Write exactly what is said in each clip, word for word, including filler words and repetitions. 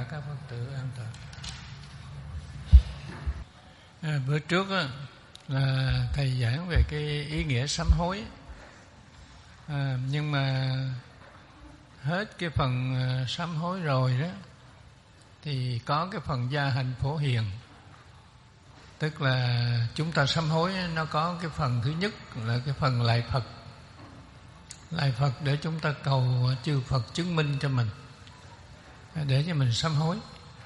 các Phật tử an toàn. À, bữa trước á, là thầy giảng về cái ý nghĩa sám hối, à, nhưng mà hết cái phần sám hối rồi đó thì có cái phần gia hành phổ hiền. Tức là chúng ta sám hối nó có cái phần thứ nhất là cái phần lạy Phật. Lạy Phật để chúng ta cầu chư Phật chứng minh cho mình, để cho mình sám hối.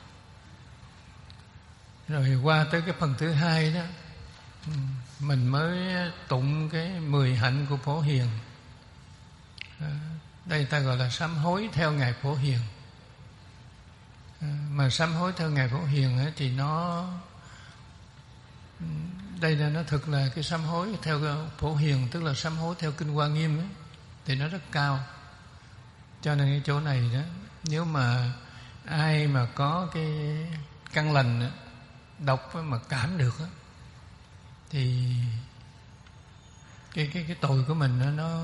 Rồi qua tới cái phần thứ hai đó, mình mới tụng cái mười hạnh của Phổ Hiền. Đây ta gọi là sám hối theo Ngài Phổ Hiền. Mà sám hối theo Ngài Phổ Hiền ấy, thì nó đây là nó thực là cái sám hối theo Phổ Hiền, tức là sám hối theo Kinh Hoa Nghiêm ấy, thì nó rất cao. Cho nên cái chỗ này đó, nếu mà ai mà có cái căn lành đó, đọc mà cảm được đó, thì cái cái cái tội của mình đó, nó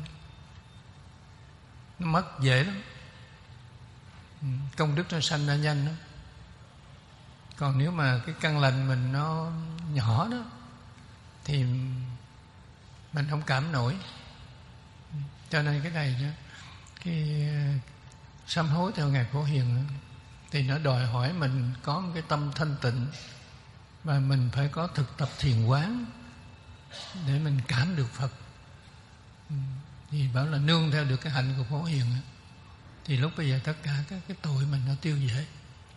nó mất dễ lắm, công đức nó sanh ra nhanh lắm. Còn nếu mà cái căn lành mình nó nhỏ đó thì mình không cảm nổi. Cho nên cái này đó, cái sám hối theo Ngài Phổ Hiền đó, thì nó đòi hỏi mình có một cái tâm thanh tịnh, và mình phải có thực tập thiền quán để mình cảm được Phật. Thì bảo là nương theo được cái hạnh của Phổ Hiền đó, thì lúc bây giờ tất cả các cái tội mình nó tiêu diệt.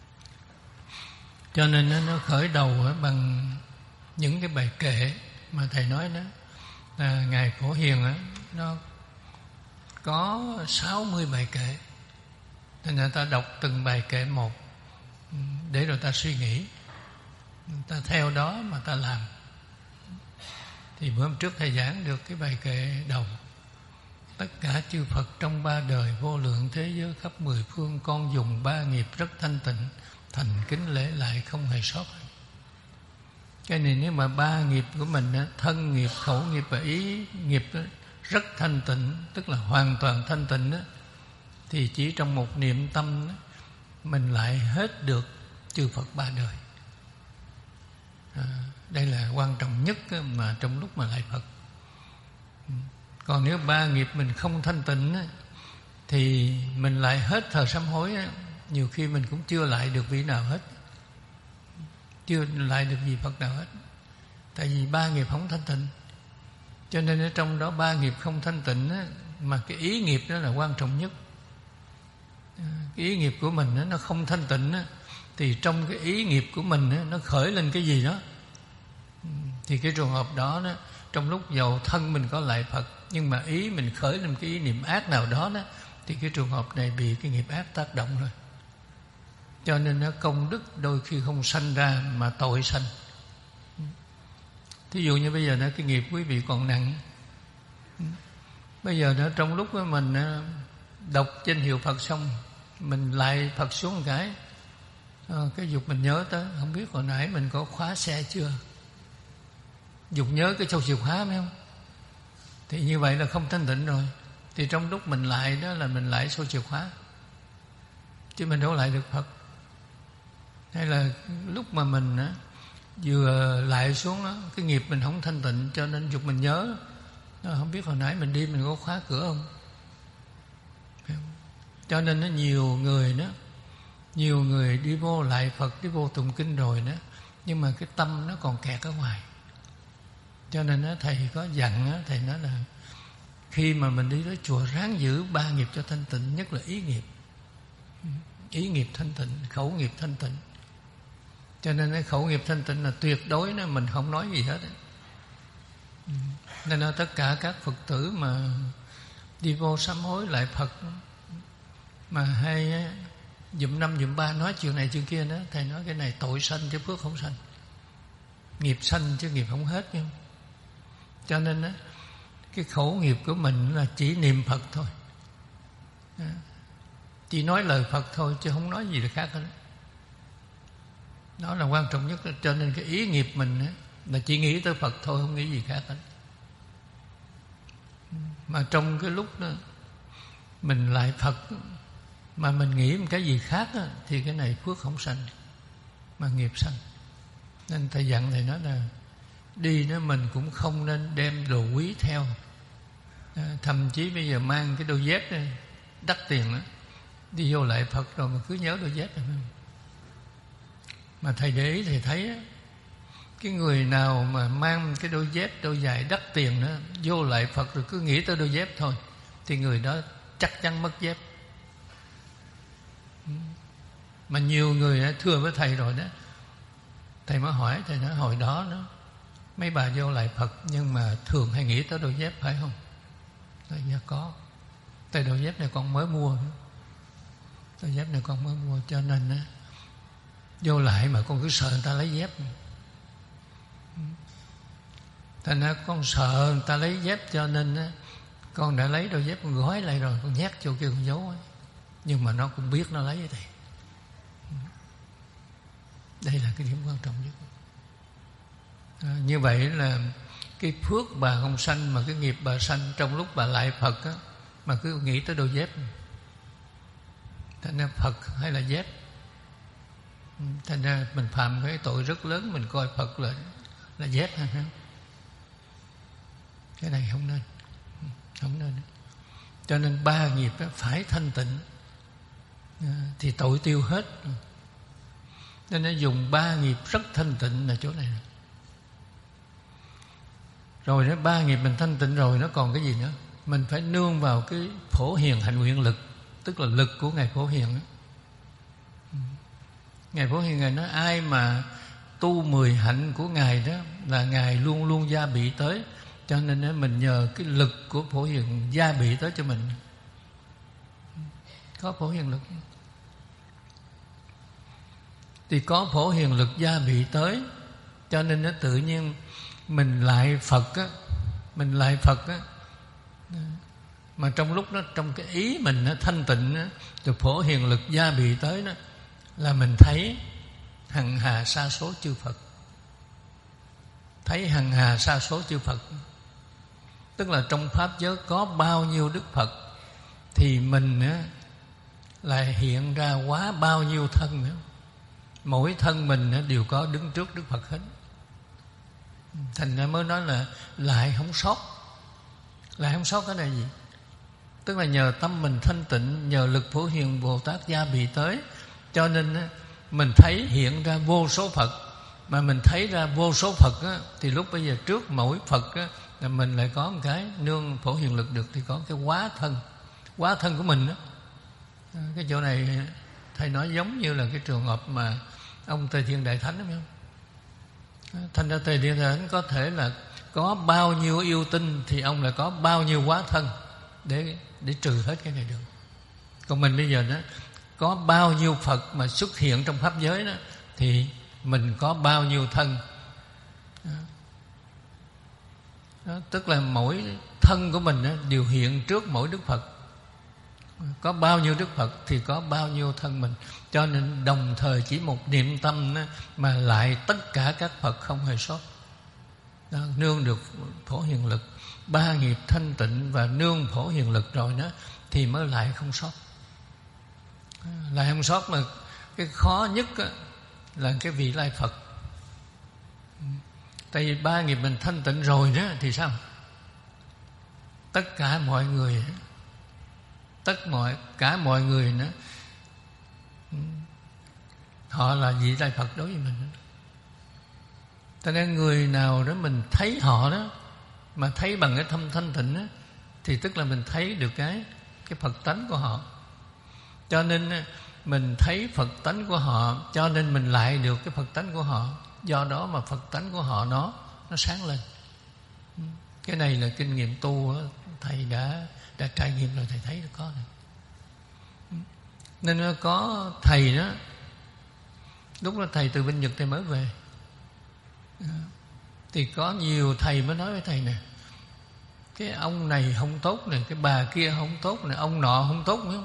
Cho nên nó, nó khởi đầu bằng những cái bài kệ mà thầy nói đó, là Ngài Phổ Hiền đó, nó có sáu mươi bài kệ. Nên người ta đọc từng bài kệ một để rồi ta suy nghĩ, ta theo đó mà ta làm. Thì bữa hôm trước thầy giảng được cái bài kệ đầu: tất cả chư Phật trong ba đời vô lượng thế giới khắp mười phương, con dùng ba nghiệp rất thanh tịnh, thành kính lễ lại không hề sót. Cái này nếu mà ba nghiệp của mình thân nghiệp, khẩu nghiệp và ý nghiệp rất thanh tịnh, tức là hoàn toàn thanh tịnh đó, thì chỉ trong một niệm tâm đó, mình lại hết được chư Phật ba đời. À, đây là quan trọng nhất mà trong lúc mà lại Phật. Còn nếu ba nghiệp mình không thanh tịnh á, thì mình lại hết thời sám hối á, nhiều khi mình cũng chưa lại được vị nào hết, chưa lại được vị Phật nào hết. Tại vì ba nghiệp không thanh tịnh. Cho nên ở trong đó ba nghiệp không thanh tịnh á, mà cái ý nghiệp đó là quan trọng nhất. Cái ý nghiệp của mình á, nó không thanh tịnh á, thì trong cái ý nghiệp của mình á, nó khởi lên cái gì đó, thì cái trường hợp đó, đó trong lúc dầu thân mình có lại Phật, nhưng mà ý mình khởi lên cái ý niệm ác nào đó, đó thì cái trường hợp này bị cái nghiệp ác tác động rồi. Cho nên nó công đức đôi khi không sanh ra mà tội sanh. Thí dụ như bây giờ nó cái nghiệp quý vị còn nặng, bây giờ nó trong lúc mình đọc danh hiệu Phật xong, mình lại Phật xuống một cái, cái dục mình nhớ tới, không biết hồi nãy mình có khóa xe chưa, dục nhớ cái châu chìa khóa phải không? Thì như vậy là không thanh tịnh rồi. Thì trong lúc mình lại đó là mình lại số chìa khóa, chứ mình đâu lại được Phật. Hay là lúc mà mình á, vừa lại xuống đó, cái nghiệp mình không thanh tịnh, cho nên dục mình nhớ, không biết hồi nãy mình đi mình có khóa cửa không. Cho nên nó nhiều người đó, nhiều người đi vô lại Phật, đi vô tụng kinh rồi đó, nhưng mà cái tâm nó còn kẹt ở ngoài. Cho nên đó, thầy có dặn đó, thầy nói là khi mà mình đi tới chùa ráng giữ ba nghiệp cho thanh tịnh, nhất là ý nghiệp. Ý nghiệp thanh tịnh, khẩu nghiệp thanh tịnh. Cho nên cái khẩu nghiệp thanh tịnh là tuyệt đối đó, mình không nói gì hết. Nên là tất cả các Phật tử mà đi vô sám hối lại Phật, mà hay dụm năm dụm ba nói chuyện này chuyện kia đó, thầy nói cái này tội sanh chứ phước không sanh, nghiệp sanh chứ nghiệp không hết. Nhưng cho nên đó, cái khẩu nghiệp của mình là chỉ niệm Phật thôi, chỉ nói lời Phật thôi, chứ không nói gì là khác hết. Đó là quan trọng nhất. Cho nên cái ý nghiệp mình á, là chỉ nghĩ tới Phật thôi, không nghĩ gì khác hết. Mà trong cái lúc đó mình lại Phật, Mà mình nghĩ một cái gì khác á, thì cái này phước không sanh mà nghiệp sanh. Nên thầy dặn thầy nói là đi đó mình cũng không nên đem đồ quý theo. À, thậm chí bây giờ mang cái đôi dép này, đắt tiền đó, đi vô lại Phật rồi mà cứ nhớ đôi dép này. Mà thầy để ý thầy thấy á, cái người nào mà mang cái đôi dép đôi giày đắt tiền đó vô lại Phật rồi cứ nghĩ tới đôi dép thôi, thì người đó chắc chắn mất dép. Mà nhiều người thưa với thầy rồi đó, thầy mới hỏi, thầy nói hồi đó đó mấy bà vô lại Phật nhưng mà thường hay nghĩ tới đôi dép phải không? Thầy dạ có. Tại đôi dép này con mới mua nữa. Đôi dép này con mới mua cho nên á, vô lại mà con cứ sợ người ta lấy dép. Thành ra con sợ người ta lấy dép cho nên á, con đã lấy đôi dép con gói lại rồi, con nhét chỗ kia con giấu ấy. Nhưng mà nó cũng biết nó lấy vậy. Đây là cái điểm quan trọng nhất. À, như vậy là cái phước bà không sanh mà cái nghiệp bà sanh trong lúc bà lại Phật á, mà cứ nghĩ tới đôi dép. Thành ra Phật hay là dép. Thành ra mình phạm cái tội rất lớn, mình coi Phật là là dép hay không? Cái này không nên, không nên. Cho nên ba nghiệp á, phải thanh tịnh à, thì tội tiêu hết. Nên nó dùng ba nghiệp rất thanh tịnh là chỗ này. Rồi đó, ba nghiệp mình thanh tịnh rồi, nó còn cái gì nữa? Mình phải nương vào cái Phổ Hiền hạnh nguyện lực, tức là lực của Ngài Phổ Hiền đó. Ngài Phổ Hiền Ngài nói ai mà tu mười hạnh của Ngài đó là Ngài luôn luôn gia bị tới. Cho nên mình nhờ cái lực của Phổ Hiền gia bị tới cho mình. Có Phổ Hiền lực thì có Phổ Hiền lực gia bị tới, cho nên nó tự nhiên mình lại Phật á, mình lại Phật á, mà trong lúc đó trong cái ý mình nó thanh tịnh á, từ Phổ Hiền lực gia bị tới đó là mình thấy hằng hà sa số chư Phật, thấy hằng hà sa số chư Phật, tức là trong pháp giới có bao nhiêu Đức Phật thì mình á lại hiện ra quá bao nhiêu thân nữa. Mỗi thân mình đều có đứng trước Đức Phật hết. Thành ra mới nói là lại không sót. Lại không sót cái này gì? Tức là nhờ tâm mình thanh tịnh, nhờ lực Phổ Hiền Bồ Tát gia bị tới, cho nên mình thấy hiện ra vô số Phật. Mà mình thấy ra vô số Phật á, thì lúc bây giờ trước mỗi Phật á, là mình lại có một cái nương Phổ Hiền lực được, thì có cái hóa thân. Hóa thân của mình á. Cái chỗ này thầy nói giống như là cái trường hợp mà ông Tề Thiên Đại Thánh, đúng không? Thành ra Tề Thiên Đại Thánh có thể là có bao nhiêu yêu tinh thì ông lại có bao nhiêu hóa thân để để trừ hết cái này được. Còn mình bây giờ đó có bao nhiêu Phật mà xuất hiện trong pháp giới đó thì mình có bao nhiêu thân. Đó. Đó, tức là mỗi thân của mình đó đều hiện trước mỗi Đức Phật. Có bao nhiêu Đức Phật thì có bao nhiêu thân mình. Cho nên đồng thời chỉ một niệm tâm đó, mà lại tất cả các Phật không hề sót. Đó, nương được Phổ Hiền lực, ba nghiệp thanh tịnh và nương Phổ Hiền lực rồi đó thì mới lại không sót. Lại không sót mà cái khó nhất đó, là cái vị lai Phật. Tại vì ba nghiệp mình thanh tịnh rồi đó thì sao? Tất cả mọi người, tất mọi cả mọi người nữa, họ là vị lai Phật đối với mình. Cho nên người nào đó mình thấy họ đó, mà thấy bằng cái tâm thanh tịnh đó, thì tức là mình thấy được cái cái Phật tánh của họ. Cho nên mình thấy Phật tánh của họ, cho nên mình lại được cái Phật tánh của họ. Do đó mà Phật tánh của họ nó nó sáng lên. Cái này là kinh nghiệm tu đó, thầy đã đã trải nghiệm rồi, thầy thấy được có này. Nên có thầy đó, lúc đó thầy từ bên Nhật thầy mới về, thì có nhiều thầy mới nói với thầy nè, cái ông này không tốt này, cái bà kia không tốt này, ông nọ không tốt nữa.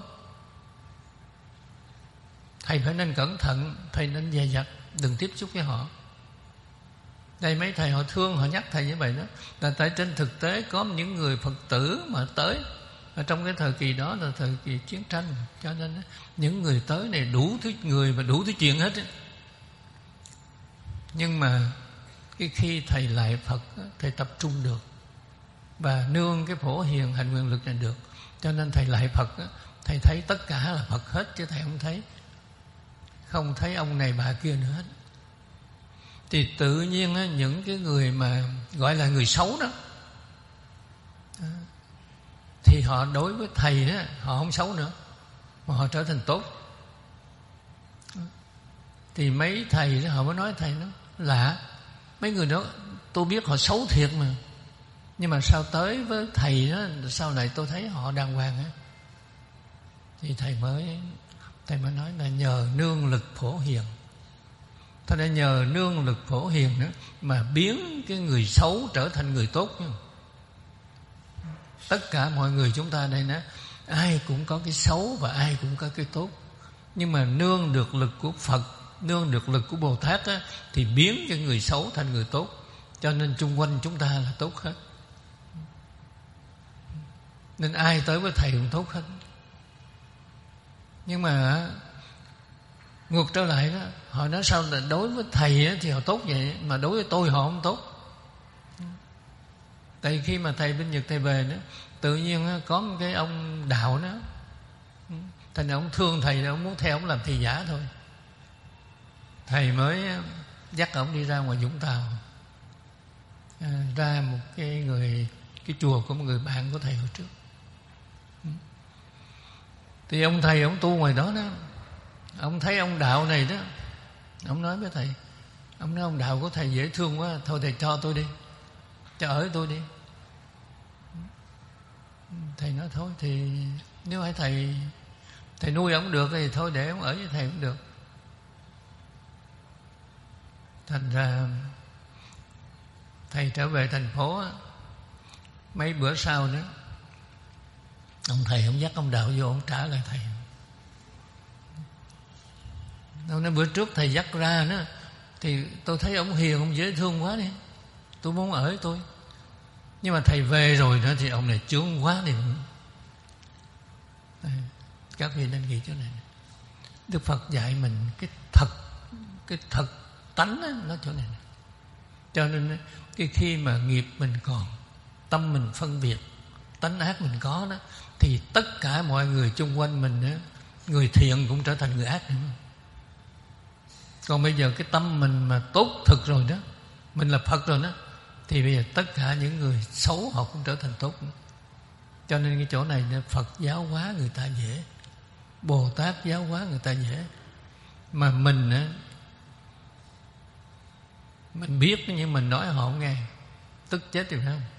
Thầy phải nên cẩn thận, thầy nên dè dặt, đừng tiếp xúc với họ. Đây mấy thầy họ thương, họ nhắc thầy như vậy đó, là tại trên thực tế có những người Phật tử mà tới ở trong cái thời kỳ đó là thời kỳ chiến tranh, cho nên những người tới này đủ thứ người và đủ thứ chuyện hết. Nhưng mà cái khi thầy lại Phật, thầy tập trung được và nương cái Phổ Hiền hành nguyện lực này được, cho nên thầy lại Phật, thầy thấy tất cả là Phật hết, chứ thầy không thấy không thấy ông này bà kia nữa hết. Thì tự nhiên những cái người mà gọi là người xấu đó, thì họ đối với thầy đó, họ không xấu nữa mà họ trở thành tốt. Thì mấy thầy đó họ mới nói thầy nó lạ, mấy người đó tôi biết họ xấu thiệt mà, nhưng mà sao tới với thầy đó sao lại tôi thấy họ đàng hoàng á. Thì thầy mới thầy mới nói là nhờ nương lực Phổ Hiền. Thật ra nhờ nương lực Phổ Hiền đó mà biến cái người xấu trở thành người tốt. Tất cả mọi người chúng ta đây đó, ai cũng có cái xấu và ai cũng có cái tốt, nhưng mà nương được lực của Phật, nương được lực của Bồ Tát á, thì biến cái người xấu thành người tốt. Cho nên chung quanh chúng ta là tốt hết. Nên ai tới với thầy cũng tốt hết. Nhưng mà ngược trở lại đó, họ nói sao là đối với thầy á, thì họ tốt vậy, mà đối với tôi họ không tốt. Tại khi mà thầy bên Nhật thầy về đó, tự nhiên có một cái ông đạo đó, thành ra ông thương thầy, ông muốn theo ông làm thầy giả thôi. Thầy mới dắt ông đi ra ngoài Vũng Tàu, à, ra một cái người cái chùa của một người bạn của thầy hồi trước. Thì ông thầy ông tu ngoài đó đó, ông thấy ông đạo này đó, ông nói với thầy, ông nói ông đạo của thầy dễ thương quá, thôi thầy cho tôi đi, cho ở tôi đi. Thầy nói thôi thì nếu phải thầy thầy nuôi ông được thì thôi để ông ở với thầy cũng được. Thành ra thầy trở về thành phố, mấy bữa sau nữa ông thầy ông dắt ông đạo vô, ông trả lại thầy. Ông nói bữa trước thầy dắt ra nữa thì tôi thấy ông hiền, ông dễ thương quá đi, tôi muốn ở với tôi. Nhưng mà thầy về rồi nữa thì ông này chướng quá đi. Các vị nên nghĩ chỗ này, Đức Phật dạy mình cái thật, cái thật tánh đó, nó chỗ này. Cho nên cái khi mà nghiệp mình còn, tâm mình phân biệt, tánh ác mình có đó, thì tất cả mọi người chung quanh mình đó, người thiện cũng trở thành người ác nữa. Còn bây giờ cái tâm mình mà tốt thực rồi đó, mình là Phật rồi đó, thì bây giờ tất cả những người xấu họ cũng trở thành tốt nữa. Cho nên cái chỗ này Phật giáo hóa người ta dễ, Bồ Tát giáo hóa người ta dễ. Mà mình á, mình biết nhưng mình nói họ không nghe, tức chết rồi phải không?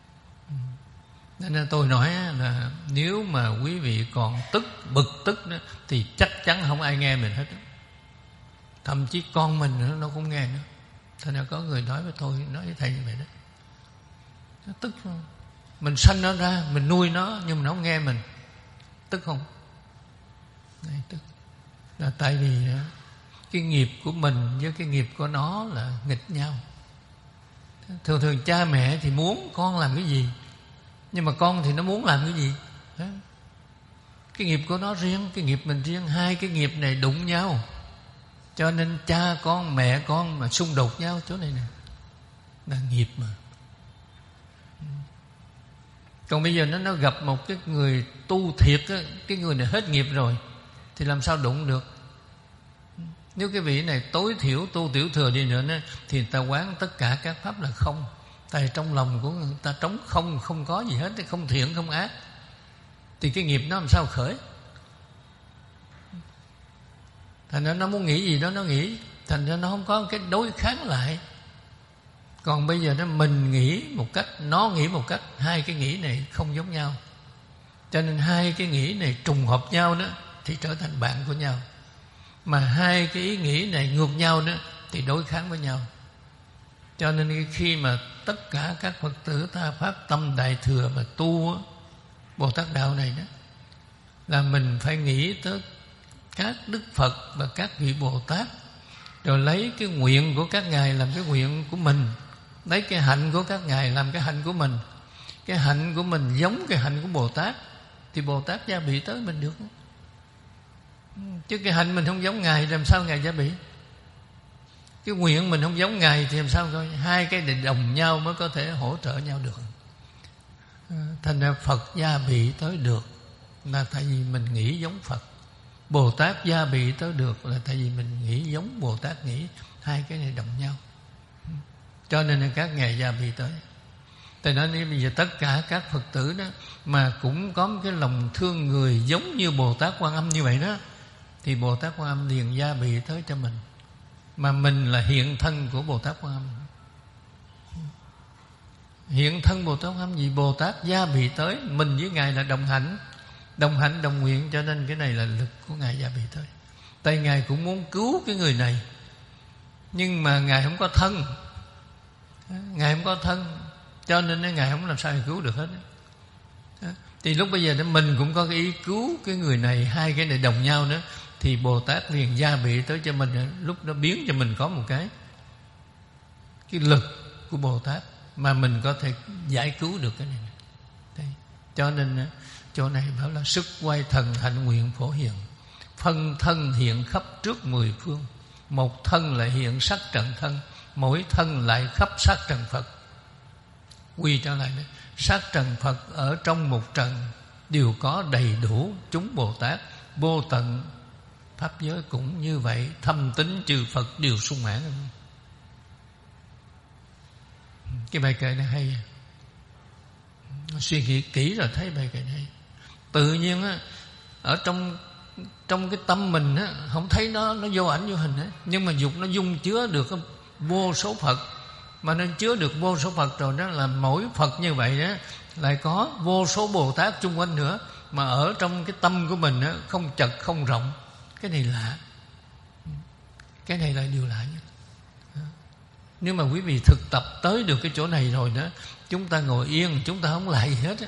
Nên tôi nói là nếu mà quý vị còn tức, bực tức đó, thì chắc chắn không ai nghe mình hết. Thậm chí con mình nữa, nó cũng nghe nữa. Thế nên có người nói với tôi, nói với thầy như vậy đó. Nó tức không? Mình sanh nó ra, mình nuôi nó, nhưng mà nó không nghe mình. Tức không? Đấy, tức. Là tại vì cái nghiệp của mình với cái nghiệp của nó là nghịch nhau. Thường thường cha mẹ thì muốn con làm cái gì, nhưng mà con thì nó muốn làm cái gì. Đó. Cái nghiệp của nó riêng, cái nghiệp mình riêng, hai cái nghiệp này đụng nhau. Cho nên cha con, mẹ con mà xung đột nhau chỗ này nè, là nghiệp mà. Còn bây giờ nó nó gặp một cái người tu thiệt á, cái người này hết nghiệp rồi thì làm sao đụng được. Nếu cái vị này tối thiểu tu tiểu thừa đi nữa, nữa thì người ta quán tất cả các pháp là không. Tại trong lòng của người ta trống không, không có gì hết, không thiện không ác, thì cái nghiệp nó làm sao khởi. Thành ra nó muốn nghĩ gì đó nó nghĩ, thành ra nó không có cái đối kháng lại. Còn bây giờ nó mình nghĩ một cách, nó nghĩ một cách, hai cái nghĩ này không giống nhau, cho nên hai cái nghĩ này trùng hợp nhau đó thì trở thành bạn của nhau. Mà hai cái ý nghĩ này ngược nhau đó thì đối kháng với nhau. Cho nên khi mà tất cả các Phật tử ta phát tâm Đại Thừa mà tu á, Bồ Tát Đạo này đó, là mình phải nghĩ tới các Đức Phật và các vị Bồ Tát, rồi lấy cái nguyện của các ngài làm cái nguyện của mình, lấy cái hạnh của các ngài làm cái hạnh của mình. Cái hạnh của mình giống cái hạnh của Bồ Tát, thì Bồ Tát gia bị tới mình được. Chứ cái hạnh mình không giống Ngài, làm sao Ngài gia bị? Cái nguyện mình không giống Ngài thì làm sao coi? Hai cái định đồng nhau mới có thể hỗ trợ nhau được. Thành ra Phật gia bị tới được là tại vì mình nghĩ giống Phật, Bồ Tát gia bị tới được là tại vì mình nghĩ giống Bồ Tát nghĩ. Hai cái này đồng nhau, cho nên là các ngài gia bị tới. Tôi nói nếu bây giờ tất cả các Phật tử đó mà cũng có một cái lòng thương người giống như Bồ Tát Quan Âm như vậy đó, thì Bồ Tát Quan Âm liền gia bị tới cho mình. Mà mình là hiện thân của Bồ Tát Quan Âm. Hiện thân Bồ Tát Quan Âm gì? Bồ Tát gia bị tới, mình với Ngài là đồng hạnh, đồng hạnh đồng nguyện, cho nên cái này là lực của Ngài gia bị tới. Tại Ngài cũng muốn cứu cái người này, nhưng mà Ngài không có thân, Ngài không có thân, cho nên Ngài không làm sao Ngài cứu được hết. Thì lúc bây giờ đó mình cũng có cái ý cứu cái người này, hai cái này đồng nhau nữa, thì Bồ Tát liền gia bị tới cho mình. Lúc đó biến cho mình có một cái cái lực của Bồ Tát mà mình có thể giải cứu được cái này. Đấy. Cho nên chỗ này bảo là sức quay thần hạnh nguyện phổ hiện, phân thân hiện khắp trước mười phương, một thân lại hiện sắc trần thân, mỗi thân lại khắp sắc trần Phật. Quy trở lại đấy, sắc trần Phật ở trong một trần đều có đầy đủ chúng Bồ Tát, vô tận pháp giới cũng như vậy, thâm tín chư Phật đều sung mãn. Cái bài kệ này hay, suy nghĩ kỹ rồi thấy bài kệ này hay. Tự nhiên á, ở trong trong cái tâm mình á, không thấy nó nó vô ảnh vô hình á, nhưng mà dục nó dung chứa được vô số Phật, mà nên chứa được vô số Phật rồi đó, là mỗi Phật như vậy đó lại có vô số Bồ Tát chung quanh nữa, mà ở trong cái tâm của mình á, không chật không rộng. Cái này lạ, cái này là điều lạ nhất. Nếu mà quý vị thực tập tới được cái chỗ này rồi đó, chúng ta ngồi yên, chúng ta không lại gì hết á.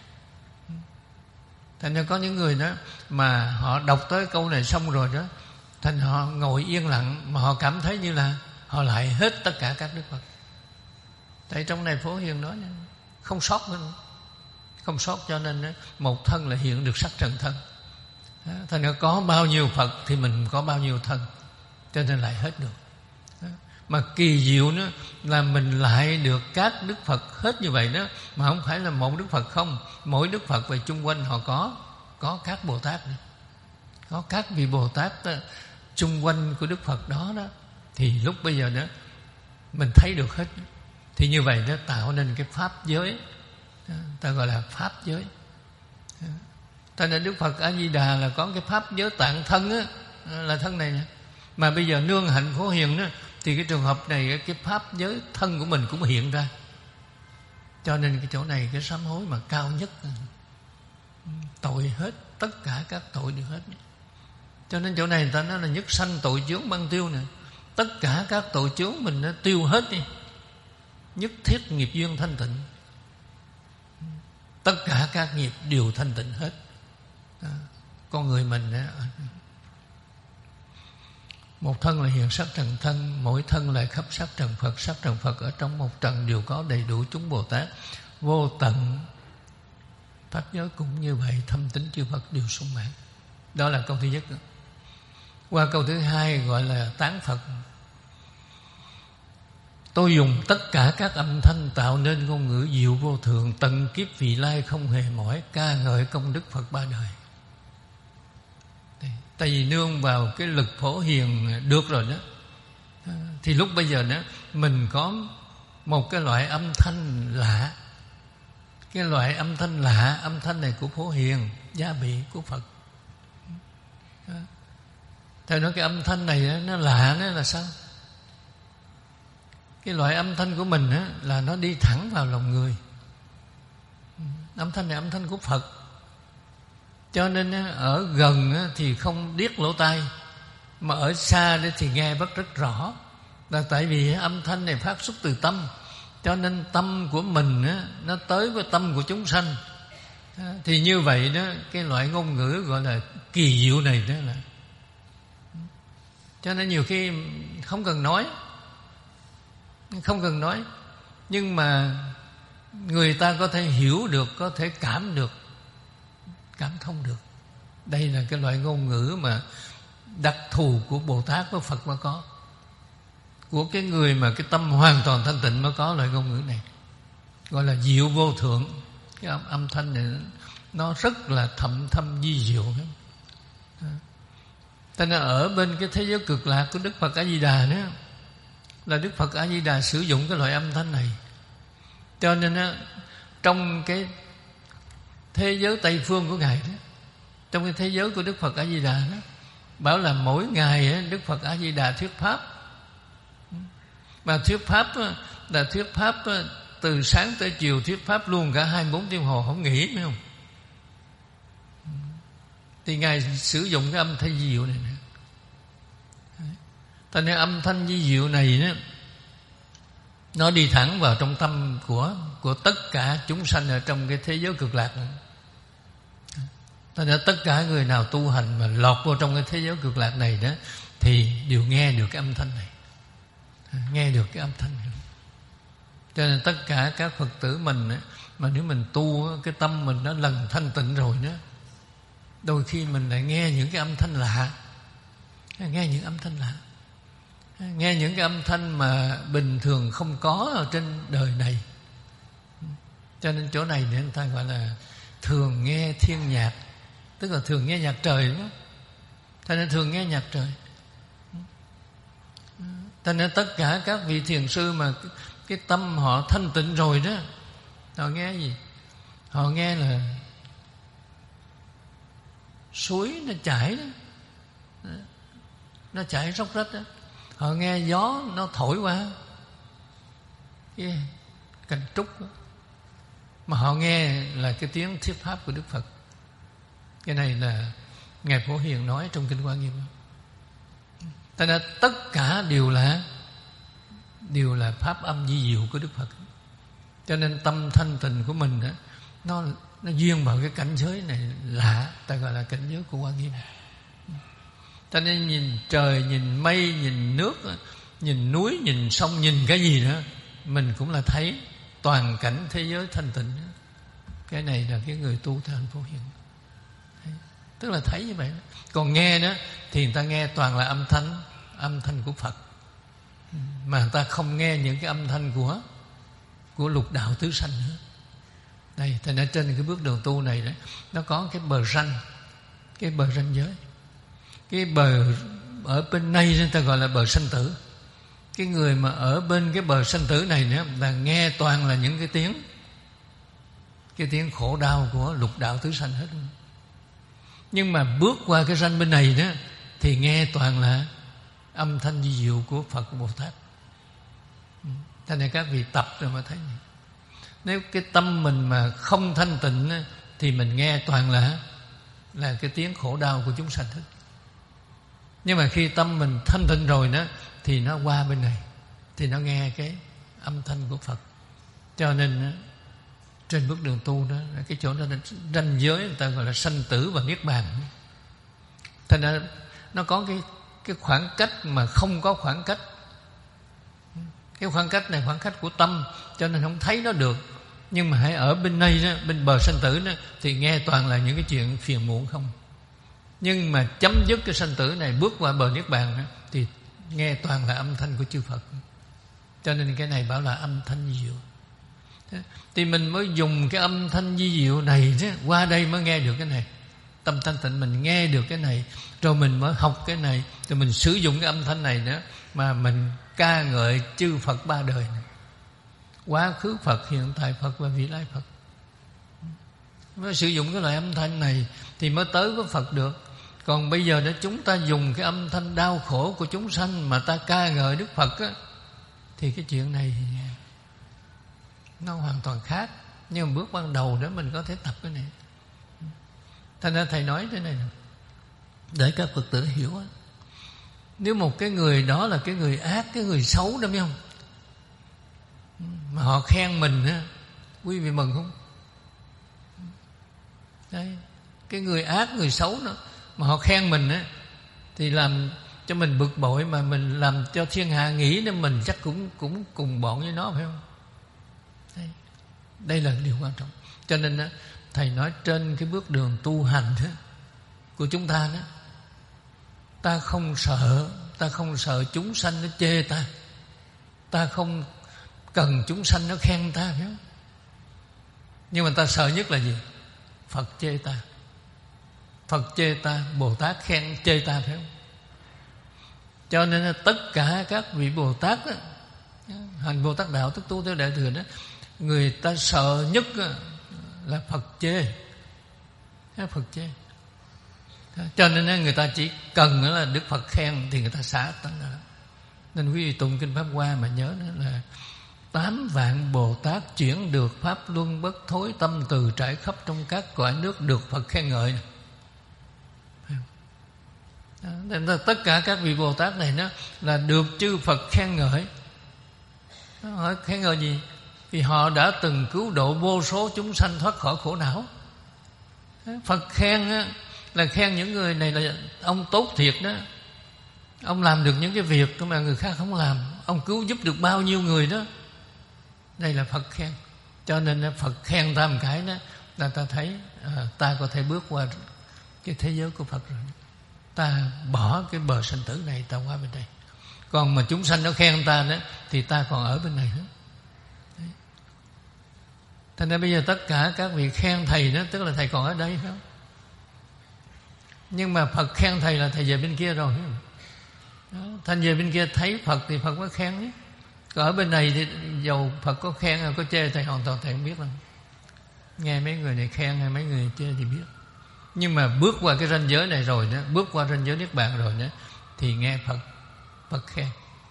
Thành ra có những người đó mà họ đọc tới câu này xong rồi đó, thành họ ngồi yên lặng mà họ cảm thấy như là họ lại hết tất cả các Đức Phật. Tại trong này Phổ Hiền nói không sót nữa, không sót, cho nên một thân là hiện được sắc trần thân. Thành ra có bao nhiêu Phật thì mình có bao nhiêu thân, cho nên lại hết được. Mà kỳ diệu nữa là mình lại được các Đức Phật hết như vậy đó, mà không phải là một Đức Phật không, mỗi Đức Phật về chung quanh họ có có các Bồ Tát nữa, có các vị Bồ Tát đó, chung quanh của Đức Phật đó đó, thì lúc bây giờ đó mình thấy được hết. Thì như vậy đó tạo nên cái pháp giới, ta gọi là pháp giới. Ta nên Đức Phật A Di Đà là có cái pháp giới tạng thân á, là thân này nè. Mà bây giờ nương hạnh Phổ Hiền đó, thì cái trường hợp này cái pháp giới thân của mình cũng hiện ra. Cho nên cái chỗ này cái sám hối mà cao nhất, tội hết, tất cả các tội đều hết. Cho nên chỗ này người ta nói là nhất sanh tội chướng băng tiêu nè. Tất cả các tội chướng mình nó tiêu hết đi, nhất thiết nghiệp duyên thanh tịnh. Tất cả các nghiệp đều thanh tịnh hết. Con người mình đó, một thân là hiện sắc trần thân, mỗi thân lại khắp sắc trần Phật. Sắc trần Phật ở trong một trần đều có đầy đủ chúng Bồ Tát, vô tận pháp giới cũng như vậy, thâm tín chư Phật đều sung mãn. Đó là câu thứ nhất. Qua câu thứ hai gọi là tán Phật. Tôi dùng tất cả các âm thanh tạo nên ngôn ngữ diệu vô thường, tận kiếp vị lai không hề mỏi, ca ngợi công đức Phật ba đời. Tại vì nương vào cái lực Phổ Hiền được rồi đó, thì lúc bây giờ đó mình có một cái loại âm thanh lạ. Cái loại âm thanh lạ, âm thanh này của Phổ Hiền, gia bị của Phật. Thầy nói cái âm thanh này nó lạ, nó là sao? Cái loại âm thanh của mình á, là nó đi thẳng vào lòng người. Âm thanh này âm thanh của Phật, cho nên ở gần thì không điếc lỗ tai, mà ở xa thì nghe rất rất rõ. Là tại vì âm thanh này phát xuất từ tâm, cho nên tâm của mình nó tới với tâm của chúng sanh. Thì như vậy đó, cái loại ngôn ngữ gọi là kỳ diệu này đó là, cho nên nhiều khi không cần nói, không cần nói, nhưng mà người ta có thể hiểu được, có thể cảm được cảm thông được. Đây là cái loại ngôn ngữ mà đặc thù của Bồ Tát với Phật mới có, của cái người mà cái tâm hoàn toàn thanh tịnh mới có loại ngôn ngữ này, gọi là diệu vô thượng. Cái âm, âm thanh này nó rất là thậm thâm vi diệu. Cho nên ở bên cái thế giới cực lạc của Đức Phật A Di Đà nữa, là Đức Phật A Di Đà sử dụng cái loại âm thanh này. Cho nên á, trong cái thế giới Tây phương của Ngài đó, trong cái thế giới của Đức Phật A Di Đà đó, bảo là mỗi ngày á, Đức Phật A Di Đà thuyết pháp. Mà thuyết pháp á, là thuyết pháp á, từ sáng tới chiều, thuyết pháp luôn cả hai mươi bốn tiếng hồ không nghỉ, phải không? Thì Ngài sử dụng cái âm thanh di diệu này nữa. Thành ra âm thanh di diệu này đó, nó đi thẳng vào trong tâm của của tất cả chúng sanh ở trong cái thế giới cực lạc này. Thành ra tất cả người nào tu hành mà lọt vào trong cái thế giới cực lạc này đó, thì đều nghe được cái âm thanh này, nghe được cái âm thanh này. Cho nên tất cả các Phật tử mình ấy, mà nếu mình tu cái tâm mình nó lần thanh tịnh rồi đó, đôi khi mình lại nghe những cái âm thanh lạ, nghe những âm thanh lạ, nghe những cái âm thanh mà bình thường không có ở trên đời này. Cho nên chỗ này để người ta gọi là thường nghe thiên nhạc, tức là thường nghe nhạc trời đó. Cho nên thường nghe nhạc trời. Cho nên tất cả các vị thiền sư mà cái, cái tâm họ thanh tịnh rồi đó, họ nghe gì? Họ nghe là suối nó chảy đó, nó chảy róc rách đó. Họ nghe gió nó thổi qua cái cành trúc đó. Mà họ nghe là cái tiếng thuyết pháp của Đức Phật. Cái này là Ngài Phổ Hiền nói trong Kinh Hoa Nghiêm. Tại nên tất cả đều là đều là pháp âm di diệu của Đức Phật. Cho nên tâm thanh tịnh của mình đó, nó nó duyên vào cái cảnh giới này lạ, ta gọi là cảnh giới của Hoa Nghiêm. Cho nên nhìn trời, nhìn mây, nhìn nước, nhìn núi, nhìn sông, nhìn cái gì nữa, mình cũng là thấy toàn cảnh thế giới thanh tịnh. Cái này là cái người tu theo Hạnh Phổ Hiền, tức là thấy như vậy đó. Còn nghe đó thì người ta nghe toàn là âm thanh, âm thanh của Phật, mà người ta không nghe những cái âm thanh của của lục đạo tứ sanh nữa. Đây, thành ra trên cái bước đường tu này đó, nó có cái bờ ranh, cái bờ ranh giới. Cái bờ ở bên này người ta gọi là bờ sanh tử. Cái người mà ở bên cái bờ sanh tử này nữa là nghe toàn là những cái tiếng, cái tiếng khổ đau của lục đạo tứ sanh hết. Nhưng mà bước qua cái ranh bên này đó thì nghe toàn là âm thanh di diệu của Phật Bồ Tát. Thế nên các vị tập rồi mà thấy. Nếu cái tâm mình mà không thanh tịnh thì mình nghe toàn là là cái tiếng khổ đau của chúng sanh hết. Nhưng mà khi tâm mình thanh tịnh rồi đó thì nó qua bên này, thì nó nghe cái âm thanh của Phật. Cho nên trên bước đường tu đó, cái chỗ đó là ranh giới người ta gọi là sanh tử và niết bàn. Thành ra nó có cái cái khoảng cách mà không có khoảng cách. Cái khoảng cách này khoảng cách của tâm, cho nên không thấy nó được. Nhưng mà hãy ở bên đây đó, bên bờ sanh tử đó, thì nghe toàn là những cái chuyện phiền muộn không. Nhưng mà chấm dứt cái sanh tử này, bước qua bờ niết bàn đó, thì nghe toàn là âm thanh của chư Phật. Cho nên cái này bảo là âm thanh di diệu. Thì mình mới dùng cái âm thanh di diệu này đó, qua đây mới nghe được cái này. Tâm thanh tịnh mình nghe được cái này, rồi mình mới học cái này, rồi mình sử dụng cái âm thanh này nữa mà mình ca ngợi chư Phật ba đời này. Quá khứ Phật, hiện tại Phật và vị lai Phật. Mới sử dụng cái loại âm thanh này thì mới tới với Phật được. Còn bây giờ đó chúng ta dùng cái âm thanh đau khổ của chúng sanh mà ta ca ngợi Đức Phật á, thì cái chuyện này nó hoàn toàn khác. Nhưng mà bước ban đầu đó mình có thể tập cái này. Thành ra Thầy nói thế này để các Phật tử hiểu á. Nếu một cái người đó là cái người ác, cái người xấu đó biết không, mà họ khen mình á, quý vị mừng không? Đấy, cái người ác, người xấu đó mà họ khen mình á, thì làm cho mình bực bội, mà mình làm cho thiên hạ nghĩ nên mình chắc cũng cũng cùng bọn với nó, phải không? Đây, đây là điều quan trọng. Cho nên á, thầy nói trên cái bước đường tu hành đó, của chúng ta đó, ta không sợ, ta không sợ chúng sanh nó chê ta, ta không cần chúng sanh nó khen ta, phải không? Nhưng mà ta sợ nhất là gì? Phật chê ta. Phật chê ta, Bồ Tát khen chê ta, phải không? Cho nên là tất cả các vị Bồ Tát đó, hành Bồ Tát đạo tức tu theo đại thừa đó, người ta sợ nhất là Phật chê. Phật chê. Cho nên người ta chỉ cần là Đức Phật khen thì người ta xả tánh ra. Nên quý vị tụng kinh Pháp Hoa mà nhớ đó là tám vạn Bồ Tát chuyển được pháp luân bất thối, tâm từ trải khắp trong các cõi nước, được Phật khen ngợi. Nên là tất cả các vị Bồ Tát này đó là được chư Phật khen ngợi. Hỏi khen ngợi gì? Vì họ đã từng cứu độ vô số chúng sanh thoát khỏi khổ não. Phật khen á, là khen những người này là ông tốt thiệt đó. Ông làm được những cái việc mà người khác không làm. Ông cứu giúp được bao nhiêu người đó. Đây là Phật khen. Cho nên Phật khen ta một cái đó là ta thấy à, ta có thể bước qua cái thế giới của Phật rồi. Ta bỏ cái bờ sanh tử này, ta qua bên đây. Còn mà chúng sanh nó khen ta đó thì ta còn ở bên này nữa. Thành ra bây giờ tất cả các vị khen thầy đó, tức là thầy còn ở đây, phải không? Nhưng mà Phật khen thầy là thầy về bên kia rồi, đó, thành về bên kia thấy Phật thì Phật mới khen đấy. Còn ở bên này thì dầu Phật có khen hay có chê, thầy hoàn toàn thầy không biết đâu. Nghe mấy người này khen hay mấy người chê thì biết. Nhưng mà bước qua cái ranh giới này rồi đó, bước qua ranh giới Niết Bàn rồi đó, thì nghe Phật Phật khen.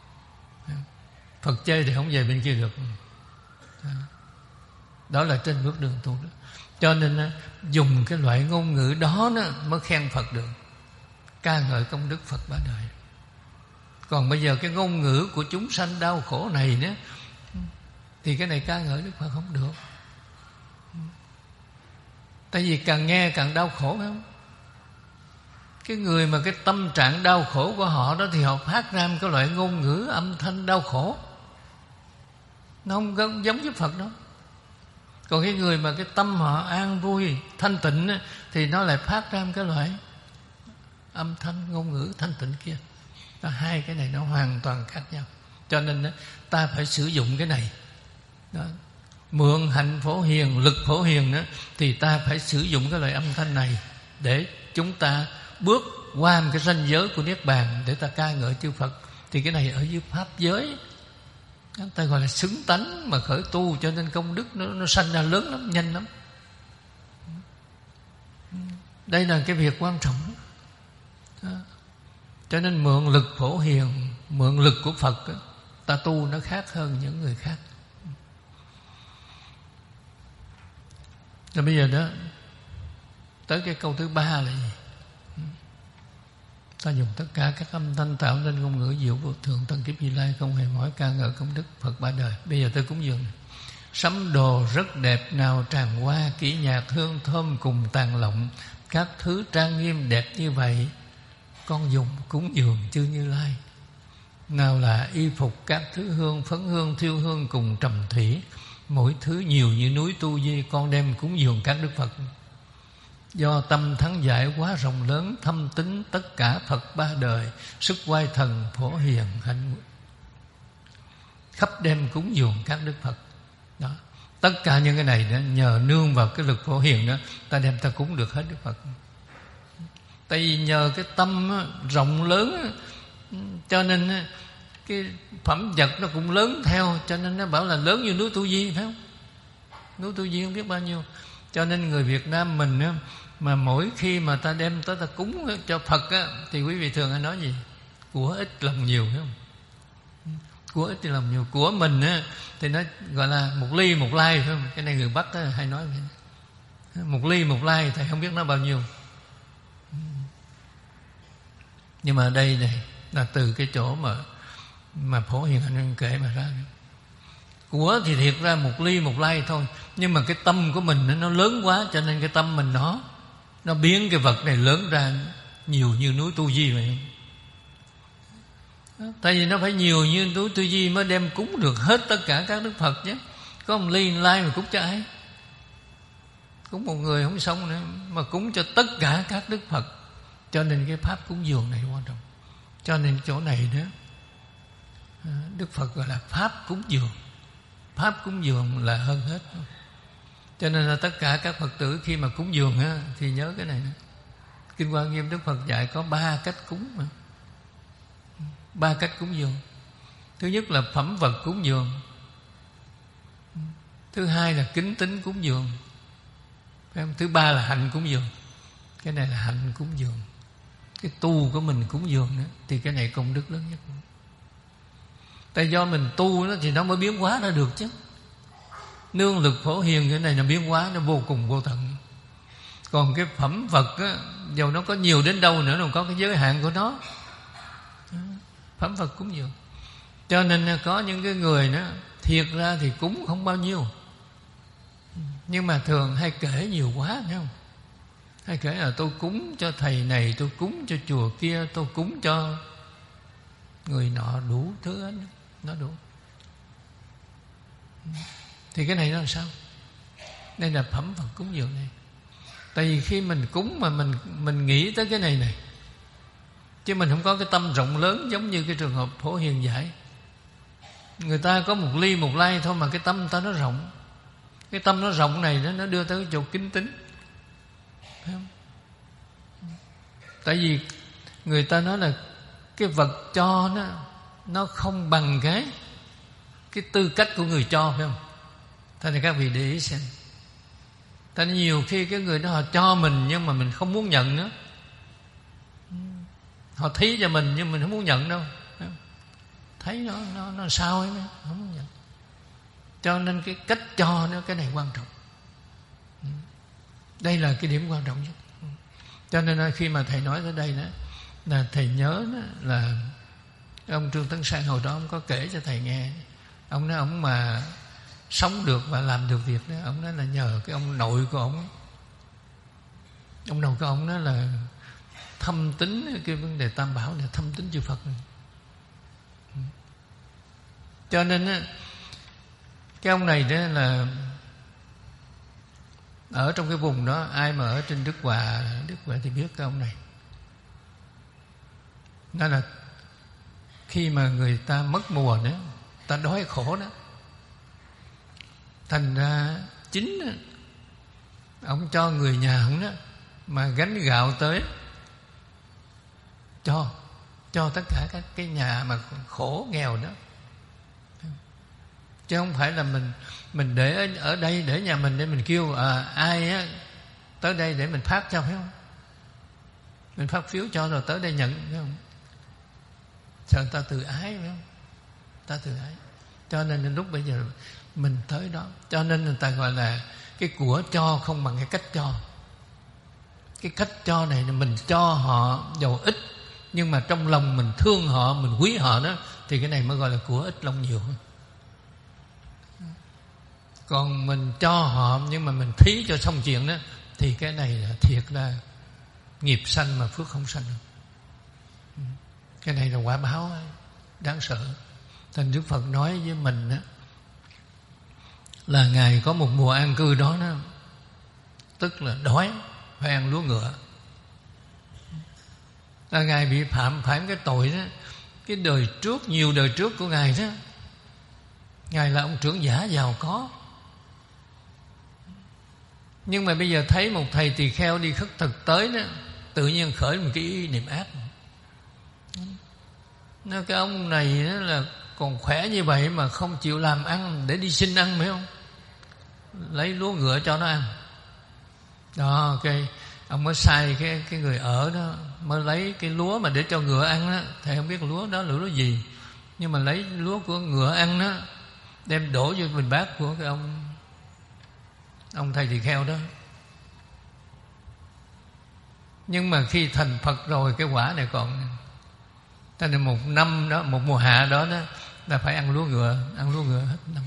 Phật chê thì không về bên kia được. Đó, đó là trên bước đường tu đó. Cho nên dùng cái loại ngôn ngữ đó, đó mới khen Phật được, ca ngợi công đức Phật ba đời. Còn bây giờ cái ngôn ngữ của chúng sanh đau khổ này đó, thì cái này ca ngợi Đức Phật không được. Tại vì càng nghe càng đau khổ, phải không? Cái người mà cái tâm trạng đau khổ của họ đó thì họ phát ra một cái loại ngôn ngữ âm thanh đau khổ, nó không giống với Phật đâu. Còn cái người mà cái tâm họ an vui, thanh tịnh thì nó lại phát ra một cái loại âm thanh, ngôn ngữ thanh tịnh kia. Đó, hai cái này nó hoàn toàn khác nhau. Cho nên đó, ta phải sử dụng cái này đó. Mượn hạnh Phổ Hiền, lực Phổ Hiền đó, thì ta phải sử dụng cái loại âm thanh này để chúng ta bước qua một cái ranh giới của Niết Bàn, để ta ca ngợi chư Phật. Thì cái này ở dưới Pháp giới ta gọi là xứng tánh mà khởi tu, cho nên công đức nó, nó sanh ra lớn lắm, nhanh lắm. Đây là cái việc quan trọng đó. Cho nên mượn lực Phổ Hiền, mượn lực của Phật đó, ta tu nó khác hơn những người khác. Rồi bây giờ đó, tới cái câu thứ ba là gì? Ta dùng tất cả các âm thanh tạo nên ngôn ngữ diệu vô thường tân kiếp Như Lai, không hề mỏi ca ngợi công đức Phật ba đời. Bây giờ tôi cúng dường. Sắm đồ rất đẹp, nào tràng hoa, kỹ nhạc hương thơm cùng tàn lộng, các thứ trang nghiêm đẹp như vậy, con dùng cúng dường chư Như Lai. Nào là y phục, các thứ hương, phấn hương, thiêu hương cùng trầm thủy, mỗi thứ nhiều như núi Tu Di, con đem cúng dường các đức Phật. Do tâm thắng giải quá rộng lớn, thâm tín tất cả Phật ba đời, sức oai thần Phổ Hiền hạnh khắp đem cúng dường các đức Phật. Đó, tất cả những cái này đó, nhờ nương vào cái lực Phổ Hiền đó, ta đem ta cúng được hết đức Phật. Tại vì nhờ cái tâm đó, rộng lớn đó, cho nên đó, cái phẩm vật nó cũng lớn theo. Cho nên nó bảo là lớn như núi Tu Di, phải không? Núi Tu Di không biết bao nhiêu. Cho nên người Việt Nam mình á, mà mỗi khi mà ta đem tới ta cúng cho Phật á, thì quý vị thường hay nói gì? Của ít lòng nhiều, phải không? Của ít thì lòng nhiều. Của mình á, thì nó gọi là một ly một lai, phải không? Cái này người Bắc á, hay nói vậy. Một ly một lai, thầy không biết nó bao nhiêu. Nhưng mà đây này là từ cái chỗ mà mà Phổ Hiền Hạnh kể mà ra. Của thì thiệt ra một ly một lai thôi, nhưng mà cái tâm của mình nó lớn quá, cho nên cái tâm mình nó nó biến cái vật này lớn ra nhiều như núi Tu Di vậy. Tại vì nó phải nhiều như núi Tu Di mới đem cúng được hết tất cả các đức Phật chứ. Có một ly một lai mà cúng cho ai? cúng một người không xong nữa, mà cúng cho tất cả các Đức Phật. Cho nên cái pháp cúng dường này quan trọng. Cho nên chỗ này đó Đức Phật gọi là pháp cúng dường. Pháp cúng dường là hơn hết. Cho nên là tất cả các Phật tử khi mà cúng dường á, thì nhớ cái này nữa. Kinh Hoa Nghiêm Đức Phật dạy có ba cách cúng mà. Ba cách cúng dường. Thứ nhất là phẩm vật cúng dường. Thứ hai là kính tín cúng dường. Phải không? Thứ ba là hạnh cúng dường. Cái này là hạnh cúng dường. Cái tu của mình cúng dường nữa, thì cái này công đức lớn nhất. Tại do mình tu đó, thì nó mới biến hóa ra được chứ. Nương lực Phổ Hiền cái này là biến hóa, nó vô cùng vô tận. Còn cái phẩm vật á, dầu nó có nhiều đến đâu nữa, nó có cái giới hạn của nó. Phẩm vật cúng dường. Cho nên có những cái người đó thiệt ra thì cúng không bao nhiêu, nhưng mà thường hay kể nhiều quá, thấy không? Hay kể là tôi cúng cho thầy này, tôi cúng cho chùa kia, tôi cúng cho người nọ, đủ thứ hết, nó đủ. Thì cái này nó làm sao? Đây là phẩm vật cúng dường này. Tại vì khi mình cúng mà mình mình nghĩ tới cái này này, chứ mình không có cái tâm rộng lớn giống như cái trường hợp Phổ Hiền dạy. Người ta có một ly một lai thôi mà cái tâm người ta nó rộng. Cái tâm nó rộng này nó, nó đưa tới cái chỗ kính tín. Phải không? Tại vì người ta nói là cái vật cho nó nó không bằng cái cái tư cách của người cho, phải không? Thế nên các vị để ý xem. Tại nên nhiều khi cái người đó họ cho mình nhưng mà mình không muốn nhận nữa. Họ thí cho mình nhưng mình không muốn nhận đâu. Thấy nó nó nó sao ấy, không muốn nhận. Cho nên cái cách cho nó, cái này quan trọng. Đây là cái điểm quan trọng nhất. Cho nên khi mà thầy nói tới đây đó, là thầy nhớ đó, là ông Trương Tấn Sang hồi đó ông có kể cho thầy nghe. Ông nói ông mà sống được và làm được việc đó, ông nói là nhờ cái ông nội của ông. Ông nội của ông đó là thâm tín cái vấn đề Tam Bảo này, thâm tín chư Phật này. Cho nên á, cái ông này đó là ở trong cái vùng đó, ai mà ở trên Đức Hòa, Đức Hòa thì biết cái ông này. Nó là khi mà người ta mất mùa nữa, ta đói khổ đó, thành ra chính đó, ông cho người nhà ông đó mà gánh gạo tới cho cho tất cả các cái nhà mà khổ nghèo đó, chứ không phải là mình mình để ở đây để nhà mình để mình kêu à, ai á tới đây để mình phát cho, phải không? Mình phát phiếu cho rồi tới đây nhận, phải không? Sợ người ta tự ái, phải không? Ta tự ái. Cho nên lúc bây giờ mình tới đó, cho nên người ta gọi là cái của cho không bằng cái cách cho. Cái cách cho này là mình cho họ dầu ít, nhưng mà trong lòng mình thương họ, mình quý họ đó, thì cái này mới gọi là của ít lòng nhiều. Còn mình cho họ nhưng mà mình thí cho xong chuyện đó, thì cái này là thiệt là nghiệp sanh mà phước không sanh. Cái này là quả báo đáng sợ. Thành Đức Phật nói với mình đó, là Ngài có một mùa an cư đó, đó tức là đói, phải ăn lúa ngựa. Là Ngài bị phạm phải cái tội đó, cái đời trước, nhiều đời trước của Ngài đó, Ngài là ông trưởng giả giàu có, nhưng mà bây giờ thấy một thầy tỳ kheo đi khất thực tới đó, tự nhiên khởi một cái ý niệm ác. Nó cái ông này đó là còn khỏe như vậy mà không chịu làm ăn để đi xin ăn, phải không? Lấy lúa ngựa cho nó ăn. Đó, cái ông mới sai cái cái người ở đó, mới lấy cái lúa mà để cho ngựa ăn đó. Thầy không biết lúa đó là lúa gì, nhưng mà lấy lúa của ngựa ăn đó, đem đổ vô bình bát của cái ông ông thầy tỳ kheo đó. Nhưng mà khi thành Phật rồi, cái quả này còn, cho nên một năm đó, một mùa hạ đó đó là phải ăn lúa ngựa, ăn lúa ngựa hết năm.